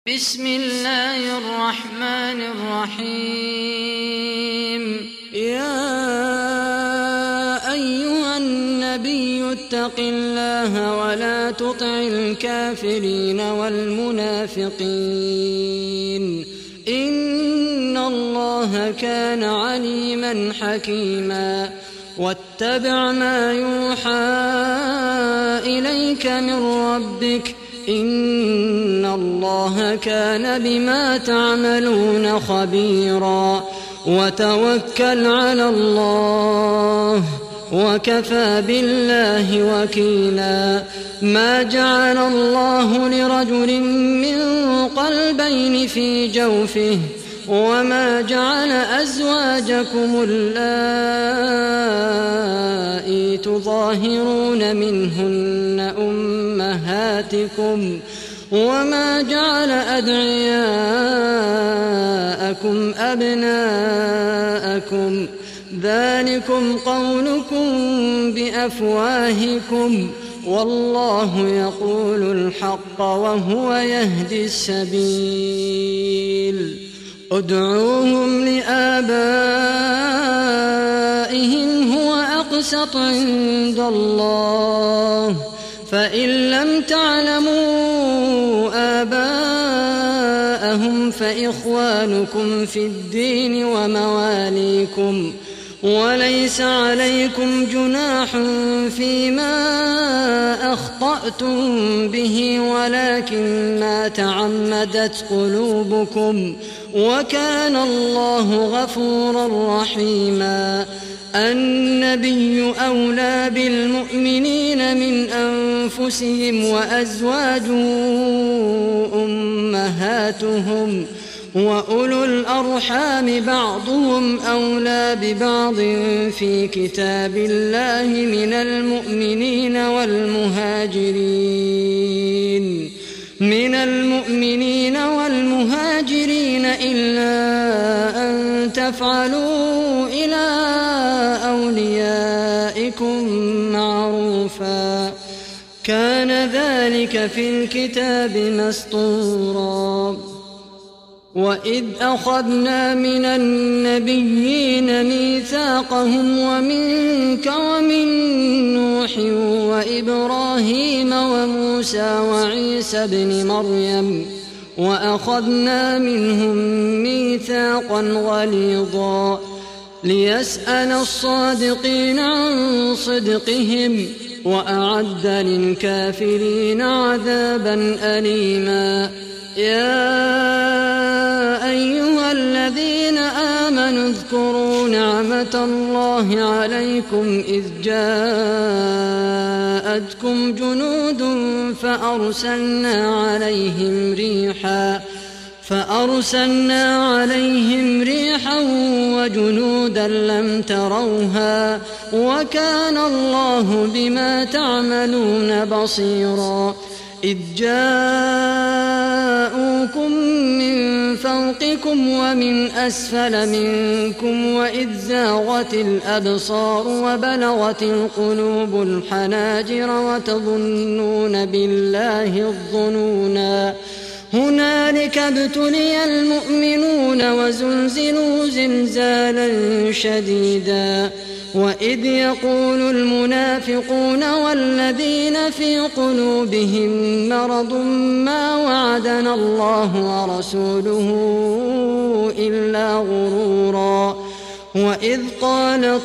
بسم الله الرحمن الرحيم. يا أيها النبي اتق الله ولا تطع الكافرين والمنافقين إن الله كان عليما حكيما. واتبع ما يوحى إليك من ربك إن الله كان بما تعملون خبيرا. وتوكل على الله وكفى بالله وكيلا. ما جعل الله لرجل من قلبين في جوفه وما جعل أزواجكم اللائي تظاهرون منهن أمهاتكم وما جعل أدعياءكم أبناءكم ذلكم قولكم بأفواهكم والله يقول الحق وهو يهدي السبيل. ادعوهم لآبائهم هو أقسط عند الله فإن لم تعلموا آباءهم فإخوانكم في الدين ومواليكم وليس عليكم جناح فيما أخطأتم به ولكن ما تعمدت قلوبكم وكان الله غفورا رحيما. النبي أولى بالمؤمنين من أنفسهم وأزواجه أمهاتهم وأولو الأرحام بعضهم أولى ببعض في كتاب الله من المؤمنين والمهاجرين إلا أن تفعلوا إلى أوليائكم معروفا كان ذلك في الكتاب مسطورا. وإذ أخذنا من النبيين ميثاقهم ومنك ومن نوح وإبراهيم وموسى وعيسى ابن مريم وأخذنا منهم ميثاقا غليظا ليسأل الصادقين عن صدقهم وأعد للكافرين عذابا أليما. يا أيها الذين آمنوا اذكروا نعمة الله عليكم إذ جاءتكم جنود فأرسلنا عليهم ريحا وجنودا لم تروها وكان الله بما تعملون بصيرا. إذ جاءوكم من فوقكم ومن أسفل منكم وإذ زاغت الأبصار وبلغت القلوب الحناجر وتظنون بالله الظنونا. هنالك ابتلي المؤمنون وزلزلوا زلزالا شديدا. وإذ يقول المنافقون والذين في قلوبهم مرض ما وعدنا الله ورسوله إلا غرورا. وإذ قالت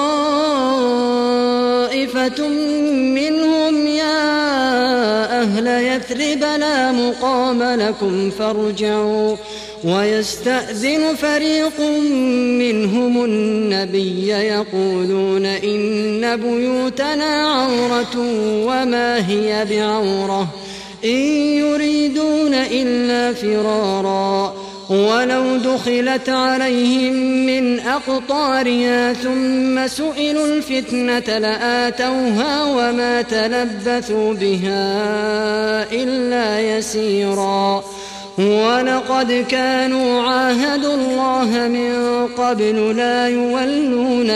طائفة منهم يا أهل يثرب لا مقام لكم فارجعوا ويستأذن فريق منهم النبي يقولون إن بيوتنا عورة وما هي بعورة إن يريدون إلا فرارا ولو دخلت عليهم من أقطارها ثم سئلوا الفتنة لآتوها وما تلبثوا بها إلا يسيرا. ولقد كانوا عاهدوا الله من قبل لا يولون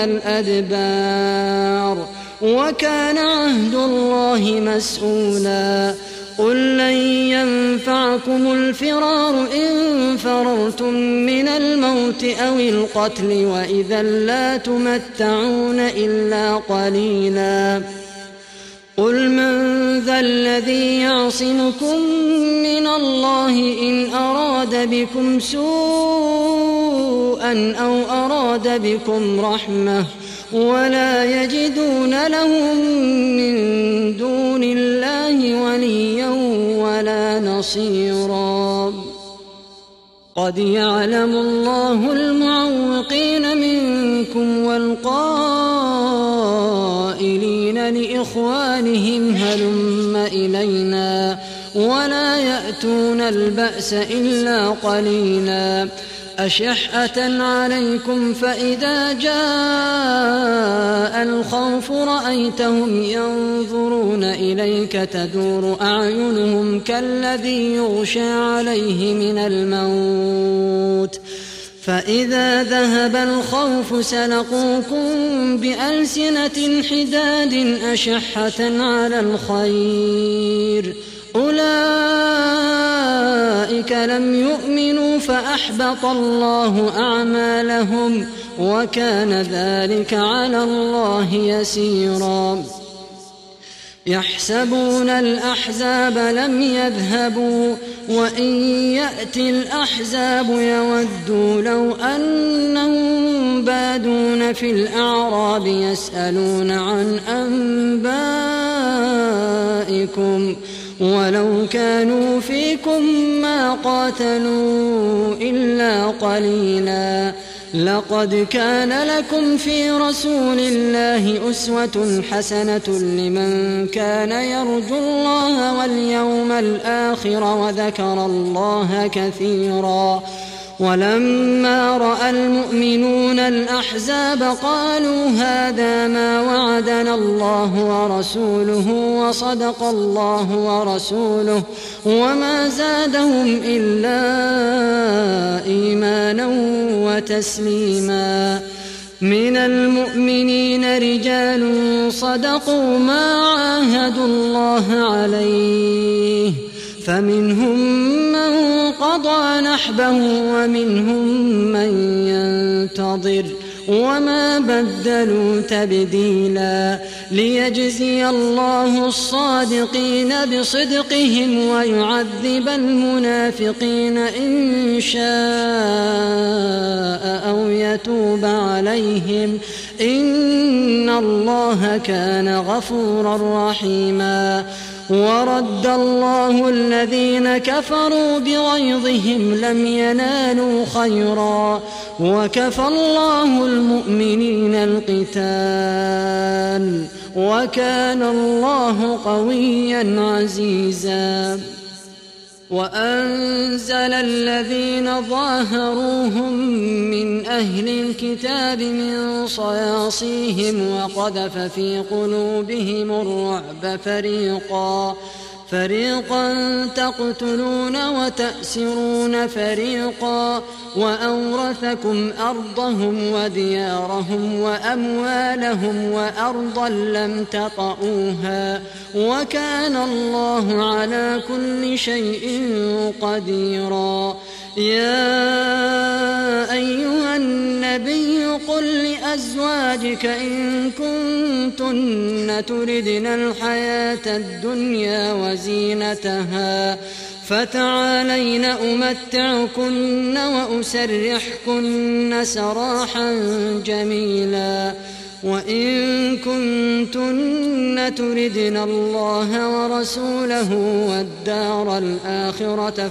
الأدبار وكان عهد الله مسؤولا. قل لن ينفعكم الفرار إن فررتم من الموت أو القتل وإذا لا تمتعون إلا قليلا قل من ذا الذي يعصمكم من الله إن أراد بكم سوءا أو أراد بكم رحمة ولا يجدون لهم من دون الله وليا ولا نصيرا قد يعلم الله المعوقين منكم والقائلين لإخوانهم هلم إلينا ولا يأتون البأس إلا قليلا أشحة عليكم فإذا جاء الخوف رأيتهم ينظرون إليك تدور أعينهم كالذي يغشى عليه من الموت فإذا ذهب الخوف سلقوكم بألسنة حداد أشحة على الخير أولئك لم يؤمنوا فأحبط الله أعمالهم وكان ذلك على الله يسيرا يحسبون الأحزاب لم يذهبوا وإن يأتي الأحزاب يودوا لو أنهم بادون في الأعراب يسألون عن أنبائكم ولو كانوا فيكم ما قاتلوا إلا قليلا لقد كان لكم في رسول الله أسوة حسنة لمن كان يرجو الله واليوم الآخر وذكر الله كثيرا ولما رأى المؤمنون الأحزاب قالوا هذا ما وعدنا الله ورسوله وصدق الله ورسوله وما زادهم إلا إيمانا وتسليما من المؤمنين رجال صدقوا ما عاهدوا الله عليه فمنهم من قضى نحبه ومنهم من ينتظر وما بدلوا تبديلا ليجزي الله الصادقين بصدقهم ويعذب المنافقين إن شاء أو يتوب عليهم إن الله كان غفورا رحيما ورد الله الذين كفروا بغيظهم لم ينالوا خيرا وكفى الله المؤمنين القتال وكان الله قويا عزيزا وأنزل الذين ظاهروهم من أهل الكتاب من صياصيهم وقذف في قلوبهم الرعب فريقا تقتلون وتأسرون فريقا وأورثكم أرضهم وديارهم وأموالهم وأرضا لم تطئوها وكان الله على كل شيء قديرا يا أيها النبي قل لأزواجك إن كنتن تردن الحياة الدنيا وزينتها فتعالين أمتعكن وأسرحكن سراحا جميلا وإن كنتن تردن الله ورسوله والدار الآخرة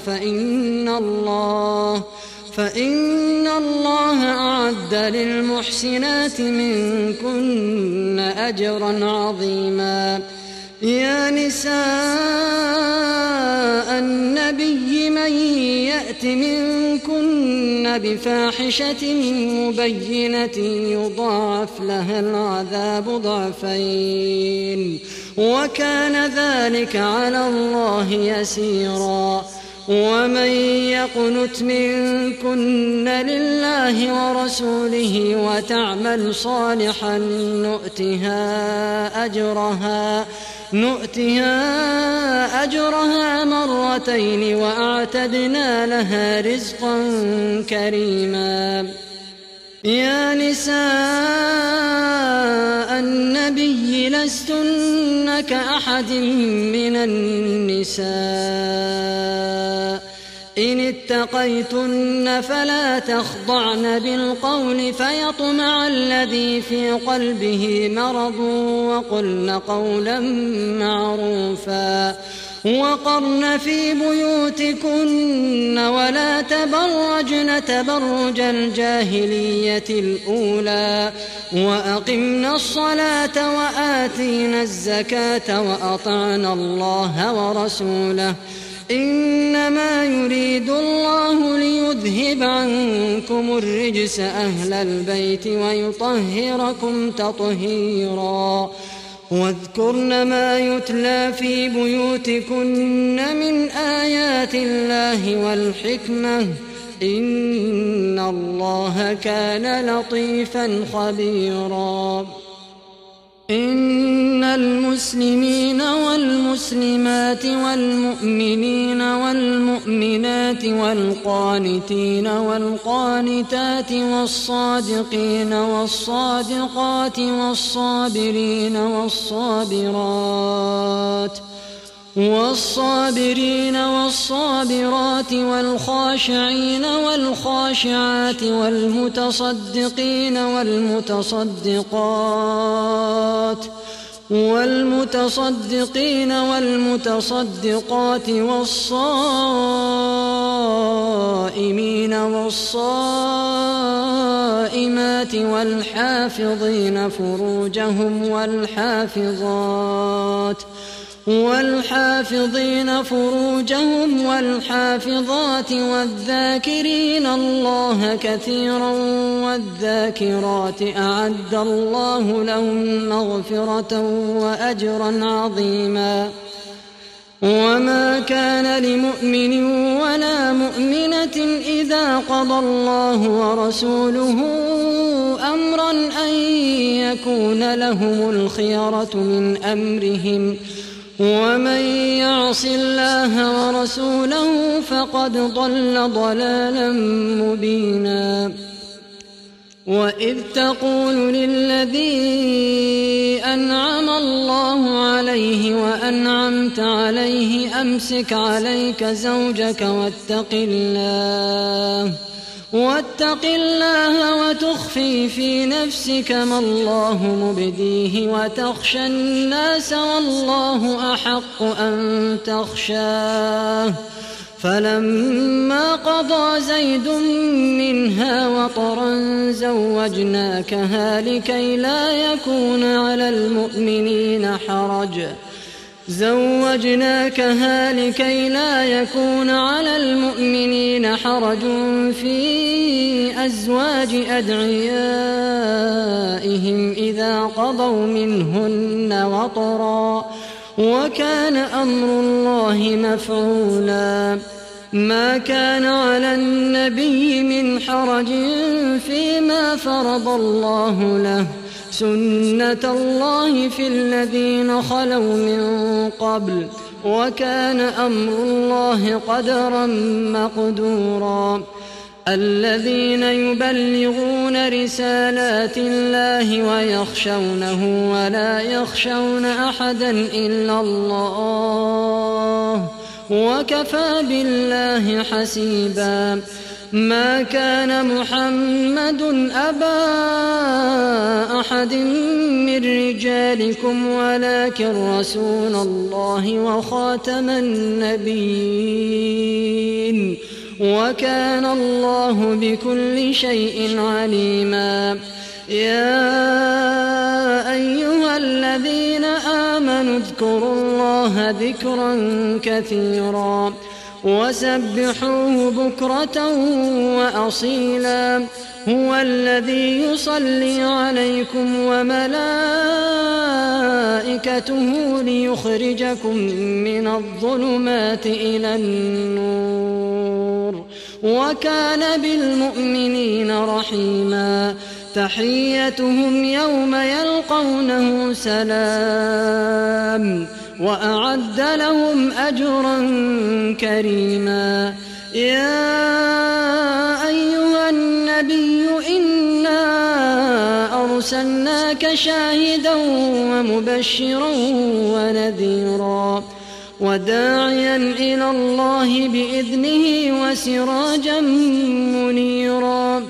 فإن الله أعد للمحسنات منكن أجرا عظيما يا نساء النبي من يأت منكن بفاحشة مبينة يضاعف لها العذاب ضعفين وكان ذلك على الله يسيرا ومن يقنت منكن لله ورسوله وتعمل صالحا نؤتها نؤتها أجرها مرتين وأعتدنا لها رزقا كريما. يا نساء النبي لستن كأحد من النساء إن اتقيتن فلا تخضعن بالقول فيطمع الذي في قلبه مرض وقلن قولا معروفا وقرن في بيوتكن ولا تبرجن تبرج الجاهلية الأولى وأقمنا الصلاة وآتينا الزكاة وأطعنا الله ورسوله إنما يريد الله ليذهب عنكم الرجس أهل البيت ويطهركم تطهيرا. واذكرن ما يتلى في بيوتكن من آيات الله والحكمة إن الله كان لطيفا خبيرا. إن المسلمين والمسلمات والمؤمنين والمؤمنات والقانتين والقانتات والصادقين والصادقات والصابرين والصابرات والخاشعين والخاشعات والمتصدقين والمتصدقات والصائمين والصائمات والحافظين فروجهم والحافظات والذاكرين الله كثيرا والذاكرات أعد الله لهم مغفرة وأجرا عظيما. وما كان لمؤمن ولا مؤمنة إذا قضى الله ورسوله أمرا أن يكون لهم الخيرة من أمرهم ومن يعص الله ورسوله فقد ضل ضلالا مبينا. وإذ تقول للذي أنعم الله عليه وأنعمت عليه أمسك عليك زوجك واتق الله وتخفي في نفسك ما الله مبديه وتخشى الناس والله أحق أن تخشاه. فلما قضى زيد منها وطرا زوجناكها لكي لا يكون على المؤمنين حرج في أزواج أدعيائهم إذا قضوا منهن وطرا وكان أمر الله مفعولا. ما كان على النبي من حرج فيما فرض الله له سنة الله في الذين خلوا من قبل وكان أمر الله قدرا مقدورا. الذين يبلغون رسالات الله ويخشونه ولا يخشون أحدا إلا الله وكفى بالله حسيبا. ما كان محمد أبا أحد من رجالكم ولكن رسول الله وخاتم النبيين وكان الله بكل شيء عليما. يا أيها الذين آمنوا اذكروا الله ذكرا كثيرا وسبحوه بكرة وأصيلا. هو الذي يصلي عليكم وملائكته ليخرجكم من الظلمات إلى النور وكان بالمؤمنين رحيما. تحيتهم يوم يلقونه سلام وأعد لهم أجرا كريما. يا أيها النبي إنا أرسلناك شاهدا ومبشرا ونذيرا وداعيا إلى الله بإذنه وسراجا منيرا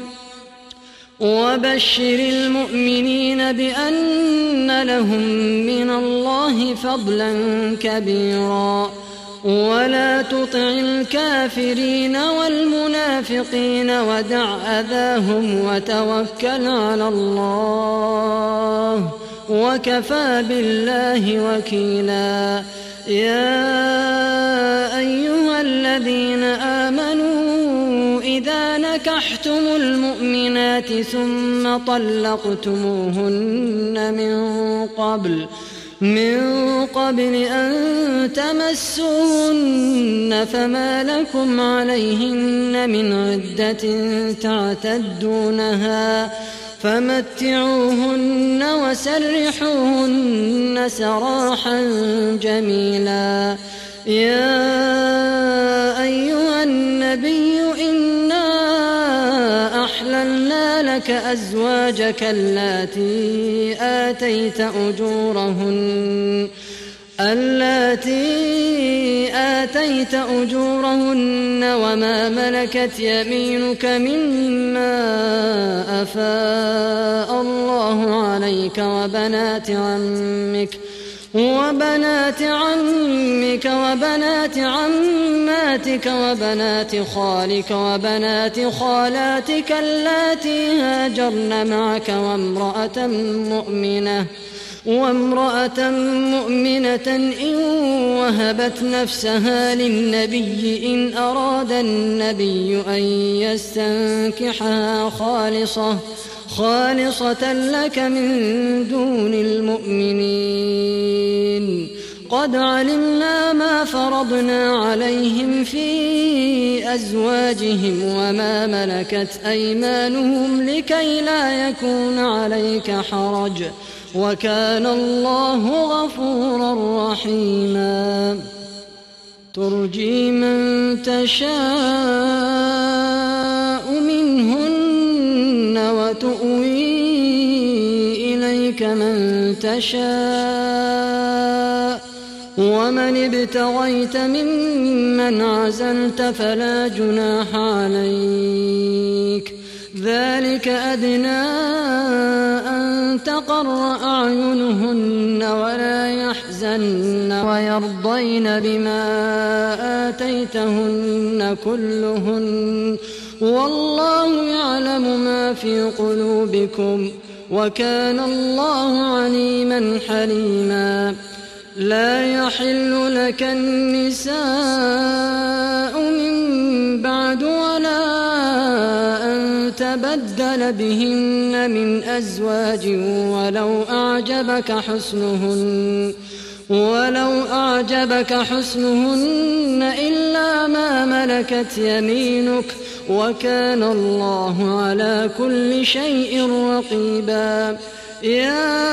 وبشر المؤمنين بأن لهم من الله فضلا كبيرا ولا تطع الكافرين والمنافقين ودع أذاهم وتوكل على الله وكفى بالله وكيلا. يا أيها الذين آمنوا إذا نكحتم المؤمنات ثم طلقتموهن من قبل أن تمسوهن فما لكم عليهن من عدة تعتدونها فمتعوهن وسرحوهن سراحا جميلا. يا أيها النبي إنا أحللنا لك أزواجك اللاتي آتيت أجورهن وما ملكت يمينك مما أفاء الله عليك وبنات عمك وبنات عماتك وبنات خالك وبنات خالاتك اللاتي هاجرن معك وامرأة مؤمنة إن وهبت نفسها للنبي إن أراد النبي أن يستنكحها خالصة لك من دون المؤمنين. قد علمنا ما فرضنا عليهم في أزواجهم وما ملكت أيمانهم لكي لا يكون عليك حرج وكان الله غفورا رحيما. ترجي من تشاء منهن وتؤوي إليك من تشاء ومن ابتغيت ممن عزلت فلا جناح عليك. ذلك أدنى أن تقر أعينهن ولا يحزن ويرضين بما آتيتهن كلهن والله يعلم ما في قلوبكم وكان الله عليما حليما. لا يحل لك النساء من بعد ولا أن تبدل بهن من أزواج ولو أعجبك حسنهن إلا ما ملكت يمينك وكان الله على كل شيء رقيبا. يا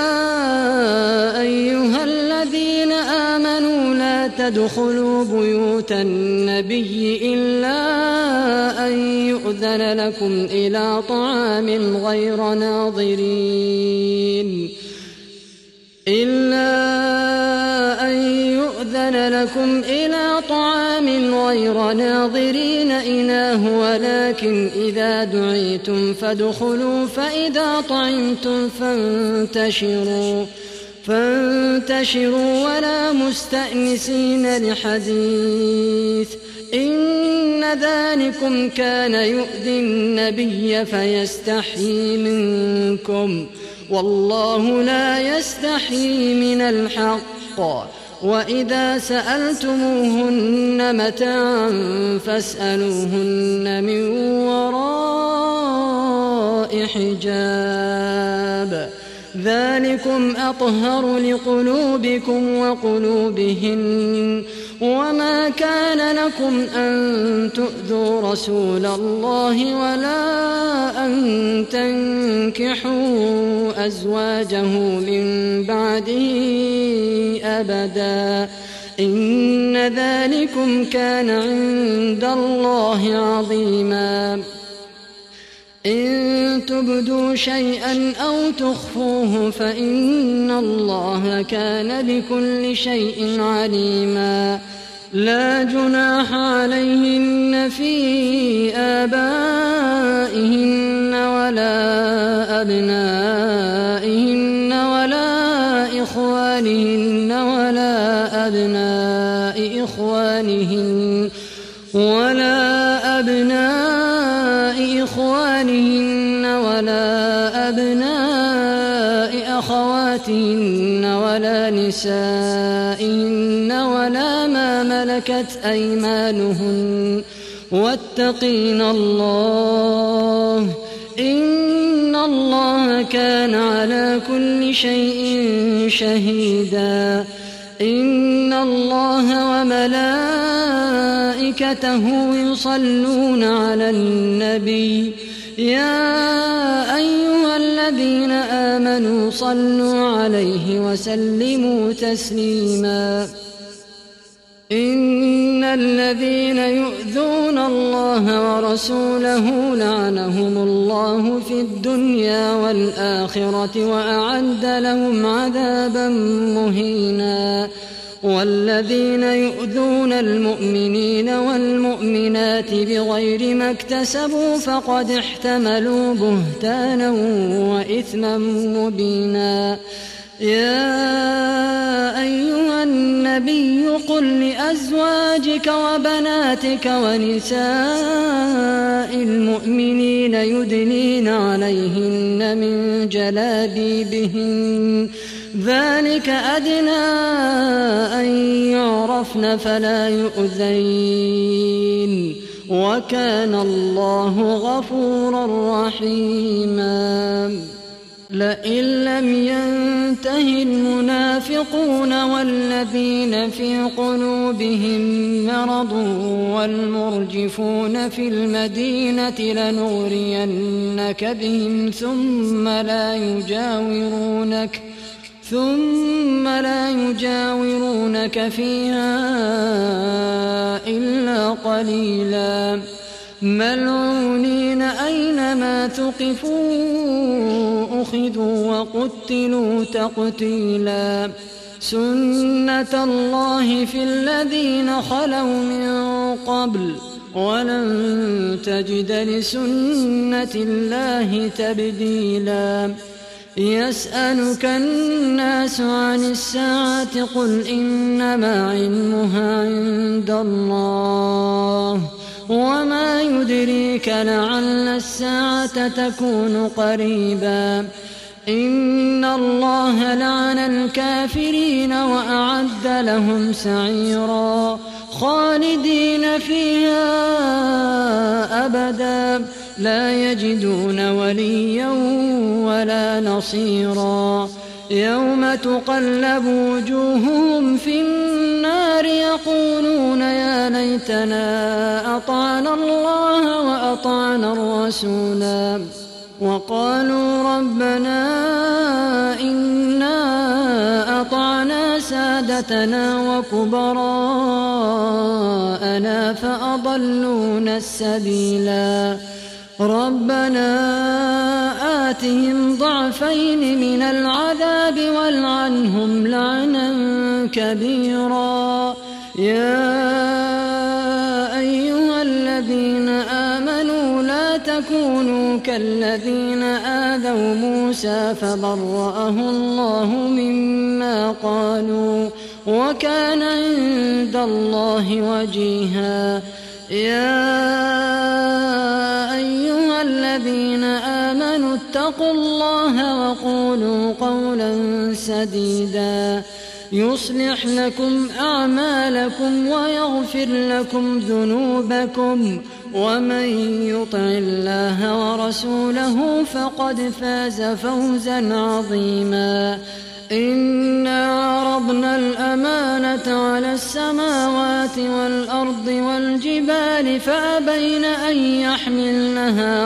أيها الذين آمنوا لا تدخلوا بيوت النبي إلا أن يؤذن لكم إلى طعام غير ناظرين إناه ولكن إذا دعيتم فادخلوا فإذا طعمتم فانتشروا ولا مستأنسين لحديث إن ذلكم كان يؤذي النبي فيستحيي منكم والله لا يستحيي من الحق. وإذا سألتموهن متاعا فاسألوهن من وراء حجاب ذلكم أطهر لقلوبكم وقلوبهن وما كان لكم أن تؤذوا رسول الله ولا أن تنكحوا أزواجه من بعده أبدا إن ذلكم كان عند الله عظيما إن تبدوا شيئا أو تخفوه فإن الله كان بكل شيء عليما لا جناح عليهن في آبائهن ولا أبنائهن ولا إخوانهن ولا أبناء إخوانهن ولا أبناء أخواتهن ولا نسائهن ولا ما ملكت أيمانهن واتقين الله إن الله كان على كل شيء شهيدا إن الله وملائكته يصلون على النبي يا أيها الذين آمنوا صلوا عليه وسلموا تسليما إن الذين يؤذون الله ورسوله لعنهم الله في الدنيا والآخرة وأعد لهم عذابا مهينا والذين يؤذون المؤمنين والمؤمنات بغير ما اكتسبوا فقد احتملوا بهتانا وإثما مبينا يا أيها النبي قل لأزواجك وبناتك ونساء المؤمنين يدنين عليهن من جلابيبهن ذلك أدنى أن يعرفن فلا يؤذين وكان الله غفورا رحيما لئن لم ينته المنافقون والذين في قلوبهم مرض والمرجفون في المدينة لنغرينك بهم ثم لا يجاورونك فيها إلا قليلا ملعونين أينما ثقفوا أخذوا وقتلوا تقتيلا سنة الله في الذين خلوا من قبل ولن تجد لسنة الله تبديلا يسألك الناس عن الساعة قل إنما علمها عند الله وما يدريك لعل الساعة تكون قريبا إن الله لعن الكافرين وأعد لهم سعيرا خالدين فيها أبدا لا يجدون وليا ولا نصيرا يوم تقلب وجوههم في النار يقولون يا ليتنا أطعنا الله وأطعنا الرسولا وقالوا ربنا إنا أطعنا سادتنا وكبراءنا فأضلونا السبيلا ربنا آتهم ضعفين من العذاب والعنهم لعنا كبيرا يا أيها الذين آمنوا لا تكونوا كالذين آذوا موسى فبرأه الله مما قالوا وكان عند الله وجيها يا أيها الذين آمنوا اتقوا الله وقولوا قولا سديدا يصلح لكم أعمالكم ويغفر لكم ذنوبكم ومن يطع الله ورسوله فقد فاز فوزا عظيما إنا عرضنا الأمانة على السماوات والأرض والجبال فأبين أن يحملنها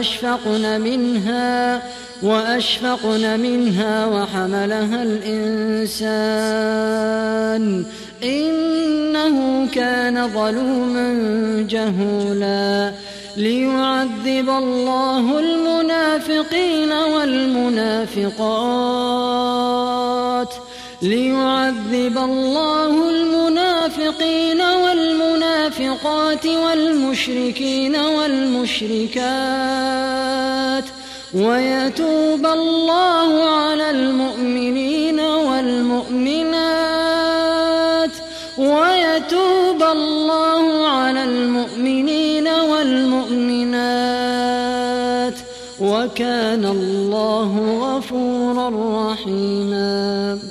وأشفقن منها وحملها الإنسان إنه كان ظلوما جهولا ليعذب الله المنافقين والمنافقات والمشركين والمشركات ويتوب الله على المؤمنين والمؤمنات وكان الله غفورا رحيما